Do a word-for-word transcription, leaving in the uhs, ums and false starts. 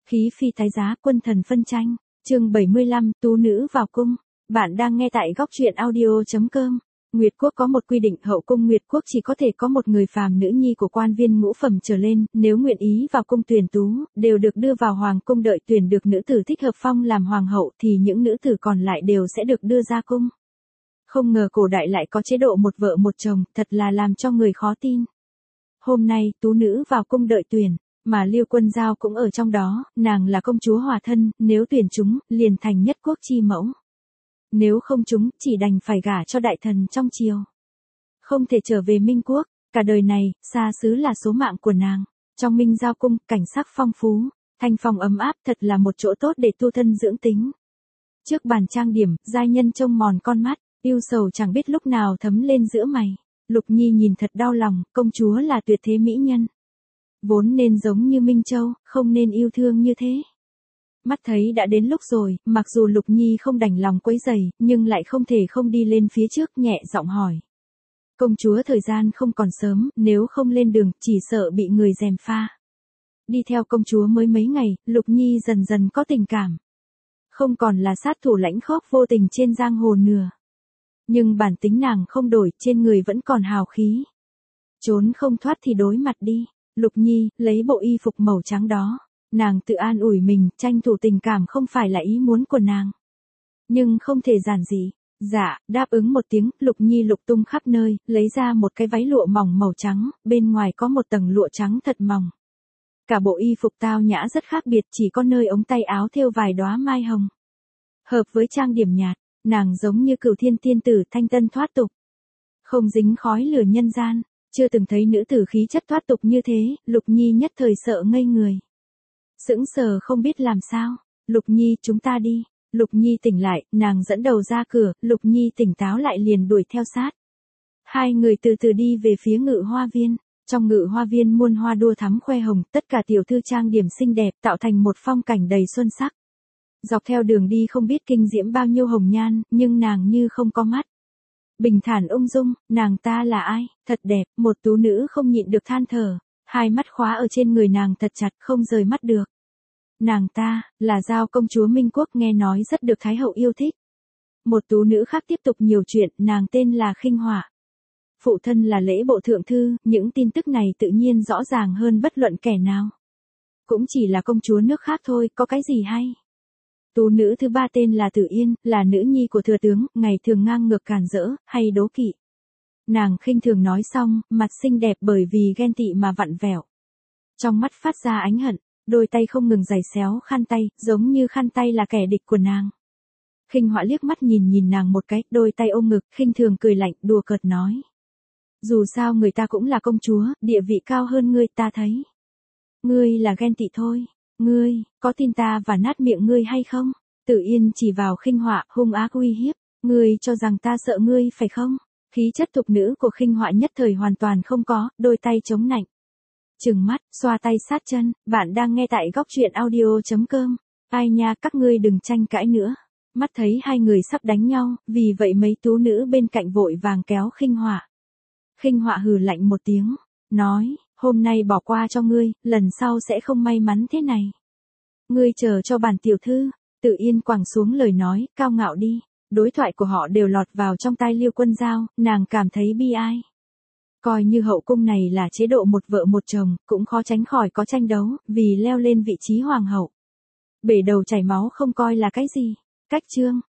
Khí phi tái giá, quân thần phân tranh. Chương bảy mươi lăm, tú nữ vào cung. Bạn đang nghe tại góc truyện audio chấm com. Nguyệt quốc có một quy định, hậu cung Nguyệt quốc chỉ có thể có một người phàm nữ nhi của quan viên ngũ phẩm trở lên, nếu nguyện ý vào cung tuyển tú, đều được đưa vào hoàng cung, đợi tuyển được nữ tử thích hợp phong làm hoàng hậu thì những nữ tử còn lại đều sẽ được đưa ra cung. Không ngờ cổ đại lại có chế độ một vợ một chồng, thật là làm cho người khó tin. Hôm nay, tú nữ vào cung đợi tuyển, mà Liêu Quân Giao cũng ở trong đó, nàng là công chúa hòa thân, nếu tuyển chúng, liền thành nhất quốc chi mẫu. Nếu không chúng, chỉ đành phải gả cho đại thần trong triều. Không thể trở về Minh quốc, cả đời này, xa xứ là số mạng của nàng. Trong Minh Giao cung, cảnh sắc phong phú, thanh phong ấm áp, thật là một chỗ tốt để tu thân dưỡng tính. Trước bàn trang điểm, giai nhân trông mòn con mắt, ưu sầu chẳng biết lúc nào thấm lên giữa mày. Lục Nhi nhìn thật đau lòng, công chúa là tuyệt thế mỹ nhân. Vốn nên giống như Minh Châu, không nên yêu thương như thế. Mắt thấy đã đến lúc rồi, mặc dù Lục Nhi không đành lòng quấy rầy, nhưng lại không thể không đi lên phía trước, nhẹ giọng hỏi. Công chúa, thời gian không còn sớm, nếu không lên đường, chỉ sợ bị người gièm pha. Đi theo công chúa mới mấy ngày, Lục Nhi dần dần có tình cảm. Không còn là sát thủ lãnh khốc vô tình trên giang hồ nữa. Nhưng bản tính nàng không đổi, trên người vẫn còn hào khí. Trốn không thoát thì đối mặt đi. Lục Nhi, lấy bộ y phục màu trắng đó. Nàng tự an ủi mình, tranh thủ tình cảm không phải là ý muốn của nàng. Nhưng không thể giản dị. Dạ, đáp ứng một tiếng, Lục Nhi lục tung khắp nơi, lấy ra một cái váy lụa mỏng màu trắng, bên ngoài có một tầng lụa trắng thật mỏng. Cả bộ y phục tao nhã rất khác biệt, chỉ có nơi ống tay áo thêu vài đóa mai hồng. Hợp với trang điểm nhạt, nàng giống như cửu thiên tiên tử thanh tân thoát tục. Không dính khói lửa nhân gian. Chưa từng thấy nữ tử khí chất thoát tục như thế, Lục Nhi nhất thời sợ ngây người. Sững sờ không biết làm sao. Lục Nhi, chúng ta đi. Lục Nhi tỉnh lại, nàng dẫn đầu ra cửa, Lục Nhi tỉnh táo lại liền đuổi theo sát. Hai người từ từ đi về phía Ngự Hoa Viên. Trong Ngự Hoa Viên muôn hoa đua thắm khoe hồng, tất cả tiểu thư trang điểm xinh đẹp tạo thành một phong cảnh đầy xuân sắc. Dọc theo đường đi không biết kinh diễm bao nhiêu hồng nhan, nhưng nàng như không có mắt. Bình thản ung dung, nàng ta là ai, thật đẹp, một tú nữ không nhịn được than thở, hai mắt khóa ở trên người nàng thật chặt không rời mắt được. Nàng ta, là Giao công chúa Minh Quốc, nghe nói rất được Thái hậu yêu thích. Một tú nữ khác tiếp tục nhiều chuyện, nàng tên là Khinh Họa. Phụ thân là Lễ bộ thượng thư, những tin tức này tự nhiên rõ ràng hơn bất luận kẻ nào. Cũng chỉ là công chúa nước khác thôi, có cái gì hay. Tú nữ thứ ba tên là Tử Yên, là nữ nhi của thừa tướng, ngày thường ngang ngược càn rỡ, hay đố kỵ. Nàng khinh thường nói xong, mặt xinh đẹp bởi vì ghen tị mà vặn vẹo. Trong mắt phát ra ánh hận, đôi tay không ngừng giày xéo khăn tay, giống như khăn tay là kẻ địch của nàng. Khinh Họa liếc mắt nhìn nhìn nàng một cái, đôi tay ôm ngực, khinh thường cười lạnh, đùa cợt nói. Dù sao người ta cũng là công chúa, địa vị cao hơn ngươi, ta thấy. Ngươi là ghen tị thôi. Ngươi, có tin ta và nát miệng ngươi hay không? Tử Yên chỉ vào Khinh Họa, hung ác uy hiếp. Ngươi cho rằng ta sợ ngươi phải không? Khí chất thục nữ của Khinh Họa nhất thời hoàn toàn không có, đôi tay chống nạnh. Trừng mắt, xoa tay sát chân, bạn đang nghe tại góc truyện audio chấm com. Ai nha, các ngươi đừng tranh cãi nữa. Mắt thấy hai người sắp đánh nhau, vì vậy mấy tú nữ bên cạnh vội vàng kéo Khinh Họa. Khinh Họa hừ lạnh một tiếng, nói. Hôm nay bỏ qua cho ngươi, lần sau sẽ không may mắn thế này. Ngươi chờ cho bản tiểu thư. Tử Yên quẳng xuống lời nói, cao ngạo đi. Đối thoại của họ đều lọt vào trong tai Liêu Quân Giao, nàng cảm thấy bi ai. Coi như hậu cung này là chế độ một vợ một chồng, cũng khó tránh khỏi có tranh đấu, vì leo lên vị trí hoàng hậu. Bể đầu chảy máu không coi là cái gì. Cách chương.